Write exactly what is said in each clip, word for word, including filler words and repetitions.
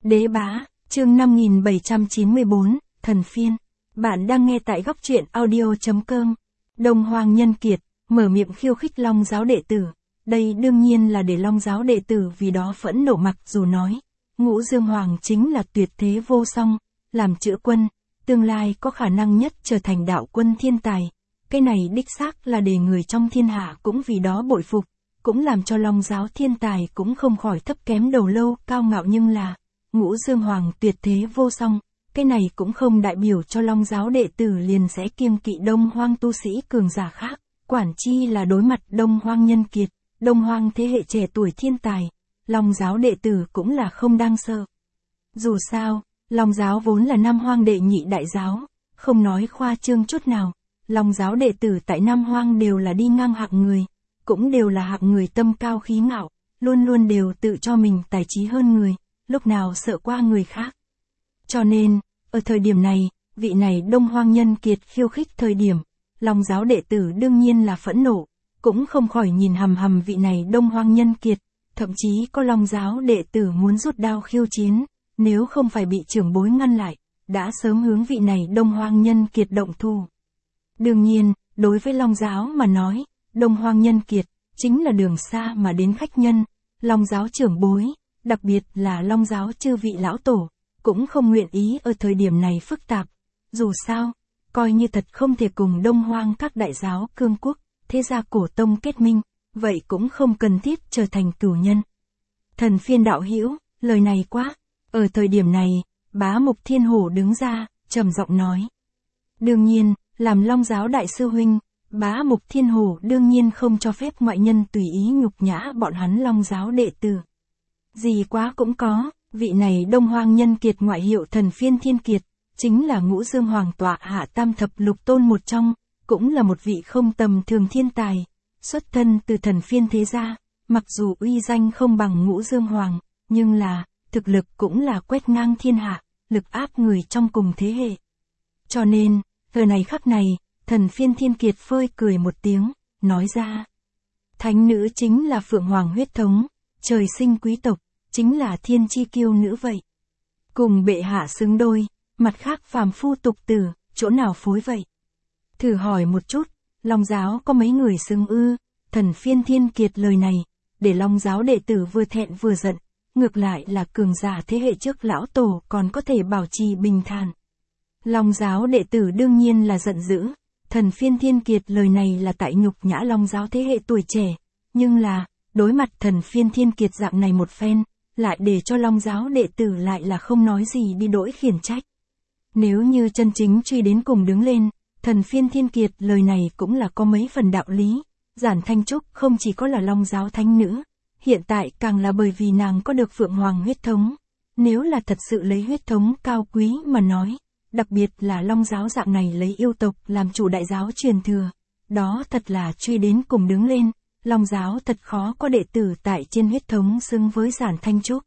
Đế Bá, chương năm nghìn bảy trăm chín mươi bốn, Thần Phiên. Bạn đang nghe tại góc truyện audio chấm com. Đông Hoang Nhân Kiệt, mở miệng khiêu khích Long giáo đệ tử. Đây đương nhiên là để Long giáo đệ tử vì đó phẫn nộ, mặc dù nói, Ngũ Dương Hoàng chính là tuyệt thế vô song, làm chữa quân, tương lai có khả năng nhất trở thành đạo quân thiên tài. Cái này đích xác là để người trong thiên hạ cũng vì đó bội phục, cũng làm cho Long giáo thiên tài cũng không khỏi thấp kém đầu lâu cao ngạo, nhưng là Ngũ Dương Hoàng tuyệt thế vô song, cái này cũng không đại biểu cho Long giáo đệ tử liền sẽ kiêng kỵ Đông Hoang tu sĩ cường giả khác, quản chi là đối mặt Đông Hoang Nhân Kiệt, Đông Hoang thế hệ trẻ tuổi thiên tài, Long giáo đệ tử cũng là không đang sợ. Dù sao, Long giáo vốn là Nam Hoang đệ nhị đại giáo, không nói khoa trương chút nào, Long giáo đệ tử tại Nam Hoang đều là đi ngang hạng người, cũng đều là hạng người tâm cao khí ngạo, luôn luôn đều tự cho mình tài trí hơn người, lúc nào sợ qua người khác. Cho nên, ở thời điểm này, vị này Đông Hoang Nhân Kiệt khiêu khích thời điểm, Long giáo đệ tử đương nhiên là phẫn nộ, cũng không khỏi nhìn hằm hằm vị này Đông Hoang Nhân Kiệt, thậm chí có Long giáo đệ tử muốn rút đao khiêu chiến, nếu không phải bị trưởng bối ngăn lại, đã sớm hướng vị này Đông Hoang Nhân Kiệt động thủ. Đương nhiên, đối với Long giáo mà nói, Đông Hoang Nhân Kiệt chính là đường xa mà đến khách nhân, Long giáo trưởng bối, đặc biệt là Long giáo chư vị lão tổ, cũng không nguyện ý ở thời điểm này phức tạp. Dù sao, coi như thật không thể cùng Đông Hoang các đại giáo cương quốc, thế gia cổ tông kết minh, vậy cũng không cần thiết trở thành cửu nhân. Thần Phiên đạo hữu, lời này quá. Ở thời điểm này, Bá Mục Thiên Hổ đứng ra, trầm giọng nói. Đương nhiên, làm Long giáo đại sư huynh, Bá Mục Thiên Hổ đương nhiên không cho phép ngoại nhân tùy ý nhục nhã bọn hắn Long giáo đệ tử. Gì quá cũng có, vị này Đông Hoang Nhân Kiệt ngoại hiệu Thần Phiên Thiên Kiệt, chính là Ngũ Dương Hoàng tọa hạ tam thập lục tôn một trong, cũng là một vị không tầm thường thiên tài, xuất thân từ Thần Phiên thế gia, mặc dù uy danh không bằng Ngũ Dương Hoàng, nhưng là, thực lực cũng là quét ngang thiên hạ, lực áp người trong cùng thế hệ. Cho nên, giờ này khắc này, Thần Phiên Thiên Kiệt phơi cười một tiếng, nói ra. Thánh nữ chính là Phượng Hoàng huyết thống, trời sinh quý tộc, chính là thiên chi kiêu nữ vậy. Cùng bệ hạ xứng đôi, mặt khác phàm phu tục tử, chỗ nào phối vậy? Thử hỏi một chút, Long giáo có mấy người xứng ư? Thần Phiên Thiên Kiệt lời này, để Long giáo đệ tử vừa thẹn vừa giận, ngược lại là cường giả thế hệ trước lão tổ còn có thể bảo trì bình thản. Long giáo đệ tử đương nhiên là giận dữ, Thần Phiên Thiên Kiệt lời này là tại nhục nhã Long giáo thế hệ tuổi trẻ, nhưng là, đối mặt Thần Phiên Thiên Kiệt dạng này một phen, lại để cho Long giáo đệ tử lại là không nói gì đi đổi khiển trách. Nếu như chân chính truy đến cùng đứng lên, Thần Phiên Thiên Kiệt lời này cũng là có mấy phần đạo lý, Giản Thanh Trúc không chỉ có là Long giáo thánh nữ, hiện tại càng là bởi vì nàng có được Phượng Hoàng huyết thống, nếu là thật sự lấy huyết thống cao quý mà nói, đặc biệt là Long giáo dạng này lấy yêu tộc làm chủ đại giáo truyền thừa, đó thật là truy đến cùng đứng lên, Long giáo thật khó có đệ tử tại trên huyết thống xứng với Giản Thanh Trúc.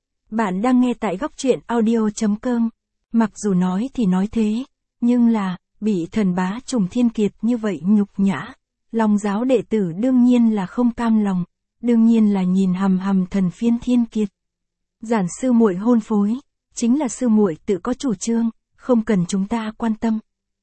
Bạn đang nghe tại góc truyện audio chấm com, mặc dù nói thì nói thế, nhưng là, bị thần bá Trùng Thiên Kiệt như vậy nhục nhã, Long giáo đệ tử đương nhiên là không cam lòng, đương nhiên là nhìn hằm hằm Thần Phiên Thiên Kiệt. Giản sư muội hôn phối, chính là sư muội tự có chủ trương, không cần chúng ta quan tâm.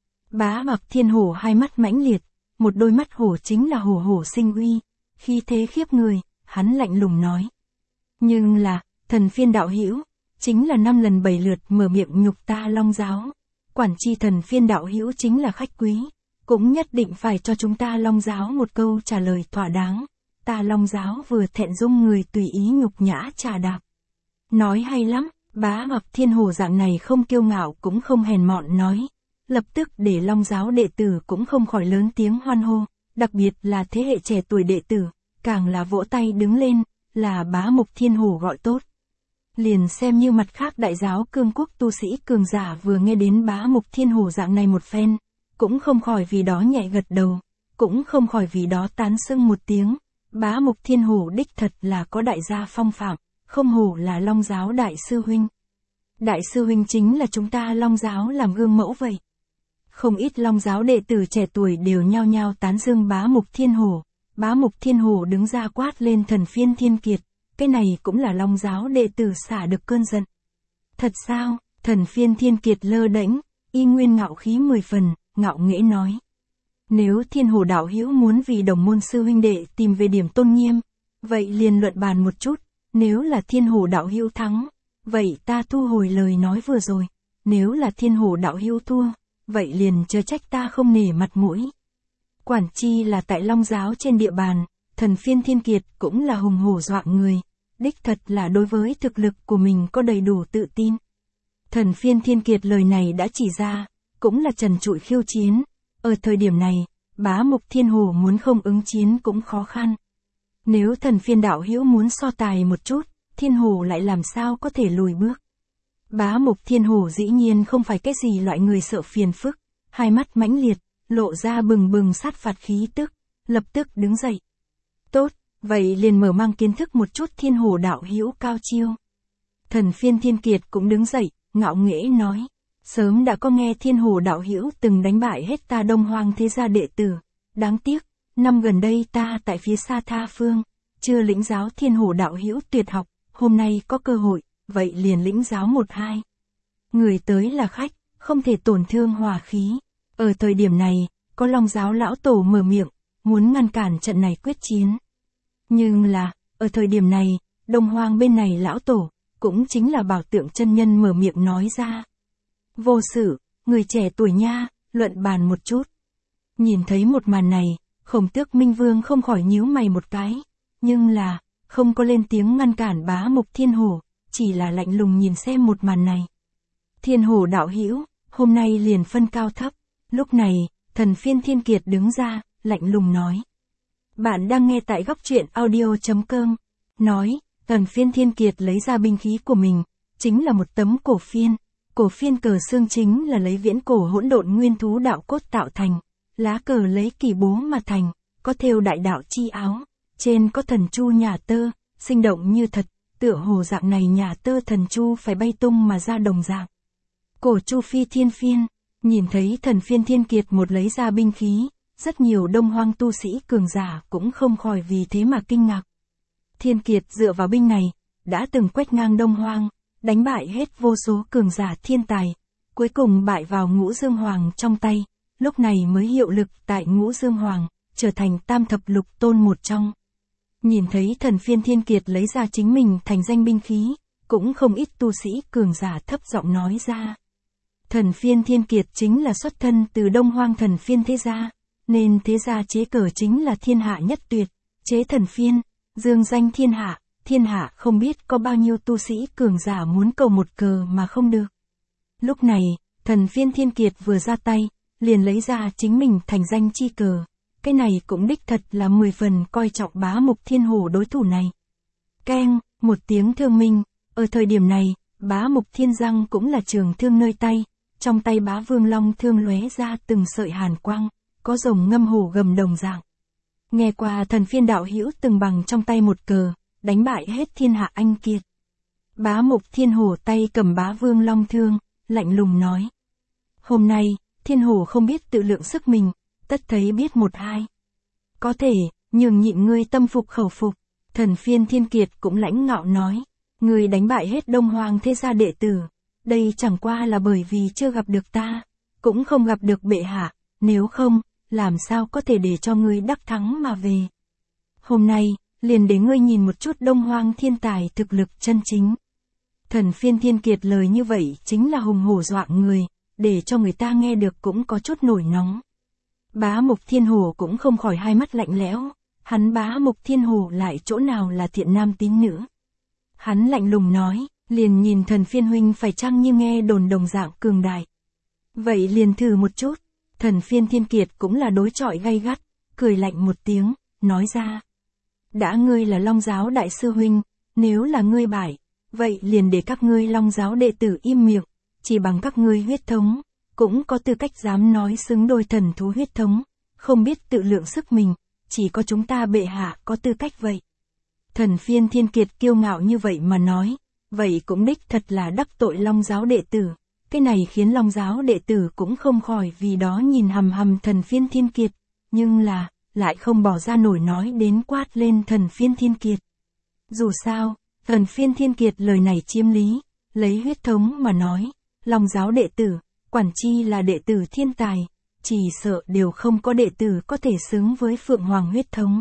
Bá Mạc Thiên Hổ hai mắt mãnh liệt, một đôi mắt hổ chính là hổ hổ sinh uy, khi thế khiếp người, hắn lạnh lùng nói. Nhưng là, Thần Phiên đạo hữu, chính là năm lần bảy lượt mở miệng nhục ta Long giáo, quản chi Thần Phiên đạo hữu chính là khách quý, cũng nhất định phải cho chúng ta Long giáo một câu trả lời thỏa đáng. Ta Long giáo vừa thẹn dung người tùy ý nhục nhã trà đạp. Nói hay lắm, Bá Mạc Thiên Hổ dạng này không kiêu ngạo cũng không hèn mọn nói. Lập tức để Long giáo đệ tử cũng không khỏi lớn tiếng hoan hô, đặc biệt là thế hệ trẻ tuổi đệ tử, càng là vỗ tay đứng lên, là Bá Mục Thiên Hổ gọi tốt. Liền xem như mặt khác đại giáo cương quốc tu sĩ cường giả vừa nghe đến Bá Mục Thiên Hổ dạng này một phen, cũng không khỏi vì đó nhẹ gật đầu, cũng không khỏi vì đó tán xưng một tiếng. Bá Mục Thiên Hổ đích thật là có đại gia phong phạm, không hổ là Long giáo đại sư huynh. Đại sư huynh chính là chúng ta Long giáo làm gương mẫu vậy. Không ít Long giáo đệ tử trẻ tuổi đều nhao nhao tán dương Bá Mục Thiên Hổ. Bá Mục Thiên Hổ đứng ra quát lên Thần Phiên Thiên Kiệt, cái này cũng là Long giáo đệ tử xả được cơn giận. Thật sao? Thần Phiên Thiên Kiệt lơ đễnh, y nguyên ngạo khí mười phần, ngạo nghễ nói. Nếu Thiên Hồ đạo hữu muốn vì đồng môn sư huynh đệ tìm về điểm tôn nghiêm, vậy liền luận bàn một chút, nếu là Thiên Hồ đạo hữu thắng, vậy ta thu hồi lời nói vừa rồi, nếu là Thiên Hồ đạo hữu thua, vậy liền chớ trách ta không nể mặt mũi. Quản chi là tại Long giáo trên địa bàn, Thần Phiên Thiên Kiệt cũng là hùng hổ dọa người, đích thật là đối với thực lực của mình có đầy đủ tự tin. Thần Phiên Thiên Kiệt lời này đã chỉ ra, cũng là trần trụi khiêu chiến, ở thời điểm này, Bá Mục Thiên Hồ muốn không ứng chiến cũng khó khăn. Nếu Thần Phiên đạo hữu muốn so tài một chút, Thiên Hồ lại làm sao có thể lùi bước. Bá Mục Thiên Hồ dĩ nhiên không phải cái gì loại người sợ phiền phức, hai mắt mãnh liệt, lộ ra bừng bừng sát phạt khí tức, lập tức đứng dậy. Tốt, vậy liền mở mang kiến thức một chút Thiên Hồ đạo hữu cao chiêu. Thần Phiên Thiên Kiệt cũng đứng dậy, ngạo nghễ nói, sớm đã có nghe Thiên Hồ đạo hữu từng đánh bại hết ta Đông Hoang thế gia đệ tử, đáng tiếc, năm gần đây ta tại phía xa tha phương, chưa lĩnh giáo Thiên Hồ đạo hữu tuyệt học, hôm nay có cơ hội, vậy liền lĩnh giáo một hai. Người tới là khách, không thể tổn thương hòa khí. Ở thời điểm này, có Long giáo lão tổ mở miệng, muốn ngăn cản trận này quyết chiến. Nhưng là, ở thời điểm này, Đông Hoang bên này lão tổ, cũng chính là Bảo Tượng chân nhân mở miệng nói ra. Vô sự, người trẻ tuổi nha, luận bàn một chút. Nhìn thấy một màn này, Khổng Tước Minh Vương không khỏi nhíu mày một cái, nhưng là, không có lên tiếng ngăn cản Bá Mục Thiên Hồ, chỉ là lạnh lùng nhìn xem một màn này. Thiên Hồ đạo hữu, hôm nay liền phân cao thấp. Lúc này, Thần Phiên Thiên Kiệt đứng ra, lạnh lùng nói. Bạn đang nghe tại góc truyện audio chấm com. Nói, Thần Phiên Thiên Kiệt lấy ra binh khí của mình, chính là một tấm cổ phiên. Cổ phiên cờ xương chính là lấy viễn cổ hỗn độn nguyên thú đạo cốt tạo thành, lá cờ lấy kỳ bố mà thành, có thêu đại đạo chi áo, trên có thần chu nhà tơ, sinh động như thật, tựa hồ dạng này nhà tơ thần chu phải bay tung mà ra đồng dạng. Cổ Chu Phi Thiên Phiên, nhìn thấy Thần Phiên Thiên Kiệt một lấy ra binh khí, rất nhiều Đông Hoang tu sĩ cường giả cũng không khỏi vì thế mà kinh ngạc. Thiên Kiệt dựa vào binh này, đã từng quét ngang Đông Hoang, đánh bại hết vô số cường giả thiên tài, cuối cùng bại vào Ngũ Dương Hoàng trong tay, lúc này mới hiệu lực tại Ngũ Dương Hoàng, trở thành tam thập lục tôn một trong. Nhìn thấy Thần Phiên Thiên Kiệt lấy ra chính mình thành danh binh khí, cũng không ít tu sĩ cường giả thấp giọng nói ra. Thần Phiên Thiên Kiệt chính là xuất thân từ Đông Hoang Thần Phiên thế gia, nên thế gia chế cờ chính là thiên hạ nhất tuyệt, chế thần phiên, dương danh thiên hạ, thiên hạ không biết có bao nhiêu tu sĩ cường giả muốn cầu một cờ mà không được. Lúc này, Thần Phiên Thiên Kiệt vừa ra tay, liền lấy ra chính mình thành danh chi cờ, cái này cũng đích thật là mười phần coi trọng Bá Mục Thiên Hồ đối thủ này. Keng, một tiếng thương minh, ở thời điểm này, Bá Mục Thiên Răng cũng là trường thương nơi tay, trong tay Bá Vương Long thương lóe ra từng sợi hàn quang, có rồng ngâm hổ gầm đồng dạng. Nghe qua Thần Phiên đạo hữu từng bằng trong tay một cờ, đánh bại hết thiên hạ anh kiệt. Bá Mục Thiên Hồ tay cầm Bá Vương Long thương, lạnh lùng nói. Hôm nay, Thiên Hồ không biết tự lượng sức mình, tất thấy biết một hai. Có thể, nhường nhịn ngươi tâm phục khẩu phục. Thần Phiên Thiên Kiệt cũng lãnh ngạo nói. Ngươi đánh bại hết Đông Hoang thế gia đệ tử. Đây chẳng qua là bởi vì chưa gặp được ta, cũng không gặp được bệ hạ, nếu không, làm sao có thể để cho ngươi đắc thắng mà về. Hôm nay, liền để ngươi nhìn một chút Đông Hoang thiên tài thực lực chân chính. Thần Phiên Thiên Kiệt lời như vậy chính là hùng hổ dọa người, để cho người ta nghe được cũng có chút nổi nóng. Bá Mục Thiên Hồ cũng không khỏi hai mắt lạnh lẽo, hắn Bá Mục Thiên Hồ lại chỗ nào là thiện nam tín nữ. Hắn lạnh lùng nói, liền nhìn Thần Phiên huynh phải chăng như nghe đồn đồng dạng cường đại. Vậy liền thử một chút. Thần Phiên Thiên Kiệt cũng là đối chọi gay gắt, cười lạnh một tiếng, nói ra. Đã ngươi là Long giáo đại sư huynh, nếu là ngươi bại, vậy liền để các ngươi Long giáo đệ tử im miệng, chỉ bằng các ngươi huyết thống, cũng có tư cách dám nói xứng đôi thần thú huyết thống, không biết tự lượng sức mình, chỉ có chúng ta bệ hạ có tư cách vậy. Thần Phiên Thiên Kiệt kiêu ngạo như vậy mà nói, vậy cũng đích thật là đắc tội Long giáo đệ tử. Cái này khiến Long giáo đệ tử cũng không khỏi vì đó nhìn hầm hầm Thần Phiên Thiên Kiệt, nhưng là, lại không bỏ ra nổi nói đến quát lên Thần Phiên Thiên Kiệt. Dù sao, Thần Phiên Thiên Kiệt lời này chiếm lý, Lấy huyết thống mà nói, Long giáo đệ tử, quản chi là đệ tử thiên tài, chỉ sợ đều không có đệ tử có thể xứng với Phượng Hoàng huyết thống.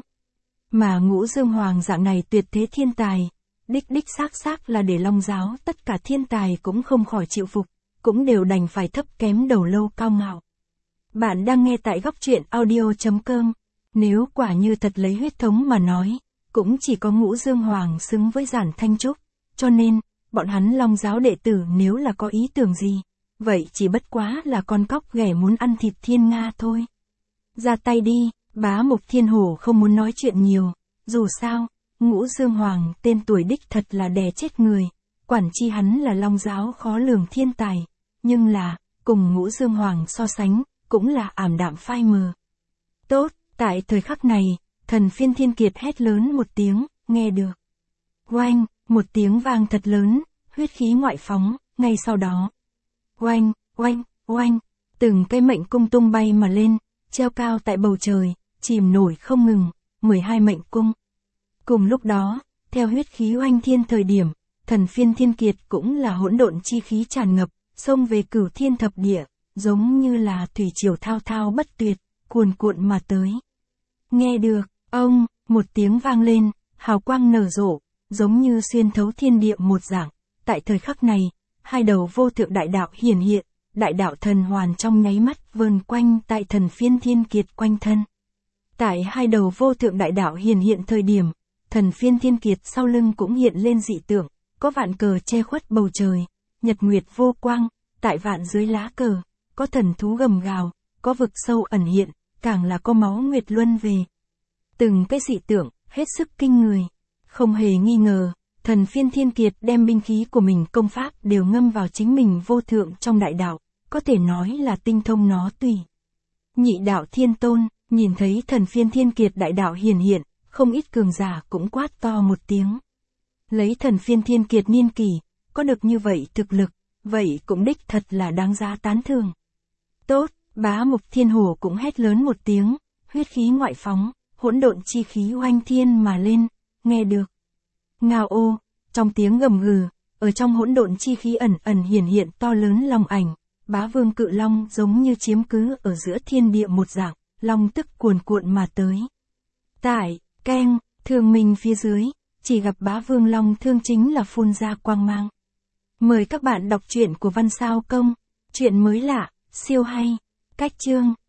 Mà Ngũ Dương Hoàng dạng này tuyệt thế thiên tài, đích đích xác xác là để Long giáo tất cả thiên tài cũng không khỏi chịu phục, cũng đều đành phải thấp kém đầu lâu cao ngạo. Bạn đang nghe tại góc truyện audio chấm com. Nếu quả như thật lấy huyết thống mà nói, cũng chỉ có Ngũ Dương Hoàng xứng với Giản Thanh Trúc, cho nên, bọn hắn Long giáo đệ tử nếu là có ý tưởng gì, vậy chỉ bất quá là con cóc ghẻ muốn ăn thịt thiên nga thôi. Ra tay đi, Bá Mục Thiên Hổ không muốn nói chuyện nhiều, dù sao, Ngũ Dương Hoàng tên tuổi đích thật là đè chết người, quản chi hắn là Long giáo khó lường thiên tài, nhưng là, cùng Ngũ Dương Hoàng so sánh, cũng là ảm đạm phai mờ. Tốt, tại thời khắc này, Thần Phiên Thiên Kiệt hét lớn một tiếng, nghe được. Oanh, một tiếng vang thật lớn, huyết khí ngoại phóng, ngay sau đó. Oanh, oanh, oanh, từng cây mệnh cung tung bay mà lên, treo cao tại bầu trời, chìm nổi không ngừng, mười hai mệnh cung. Cùng lúc đó, theo huyết khí oanh thiên thời điểm, Thần Phiên Thiên Kiệt cũng là hỗn độn chi khí tràn ngập, xông về cửu thiên thập địa, giống như là thủy triều thao thao bất tuyệt, cuồn cuộn mà tới. Nghe được, ông, một tiếng vang lên, hào quang nở rộ, giống như xuyên thấu thiên địa một dạng. Tại thời khắc này, hai đầu vô thượng đại đạo hiển hiện, đại đạo thần hoàn trong nháy mắt vờn quanh tại Thần Phiên Thiên Kiệt quanh thân. Tại hai đầu vô thượng đại đạo hiển hiện thời điểm, Thần Phiên Thiên Kiệt sau lưng cũng hiện lên dị tượng, có vạn cờ che khuất bầu trời, nhật nguyệt vô quang, tại vạn dưới lá cờ, có thần thú gầm gào, có vực sâu ẩn hiện, càng là có máu nguyệt luân về. Từng cái dị tượng, hết sức kinh người. Không hề nghi ngờ, Thần Phiên Thiên Kiệt đem binh khí của mình công pháp đều ngâm vào chính mình vô thượng trong đại đạo, có thể nói là tinh thông nó tùy. Nhị đạo thiên tôn, nhìn thấy Thần Phiên Thiên Kiệt đại đạo hiển hiện, không ít cường giả cũng quát to một tiếng. Lấy Thần Phiên Thiên Kiệt niên kỷ, có được như vậy thực lực, vậy cũng đích thật là đáng giá tán thưởng. Tốt, Bá Mục Thiên Hổ cũng hét lớn một tiếng, huyết khí ngoại phóng, hỗn độn chi khí oanh thiên mà lên, nghe được. Ngao ô, trong tiếng gầm gừ, ở trong hỗn độn chi khí ẩn ẩn hiển hiện to lớn long ảnh, Bá Vương Cự Long giống như chiếm cứ ở giữa thiên địa một dạng, long tức cuồn cuộn mà tới. Tại, keng, thương minh phía dưới, chỉ gặp Bá Vương Long thương chính là phun ra quang mang. Mời các bạn đọc truyện của Văn Sao Công, truyện mới lạ, siêu hay, cách chương.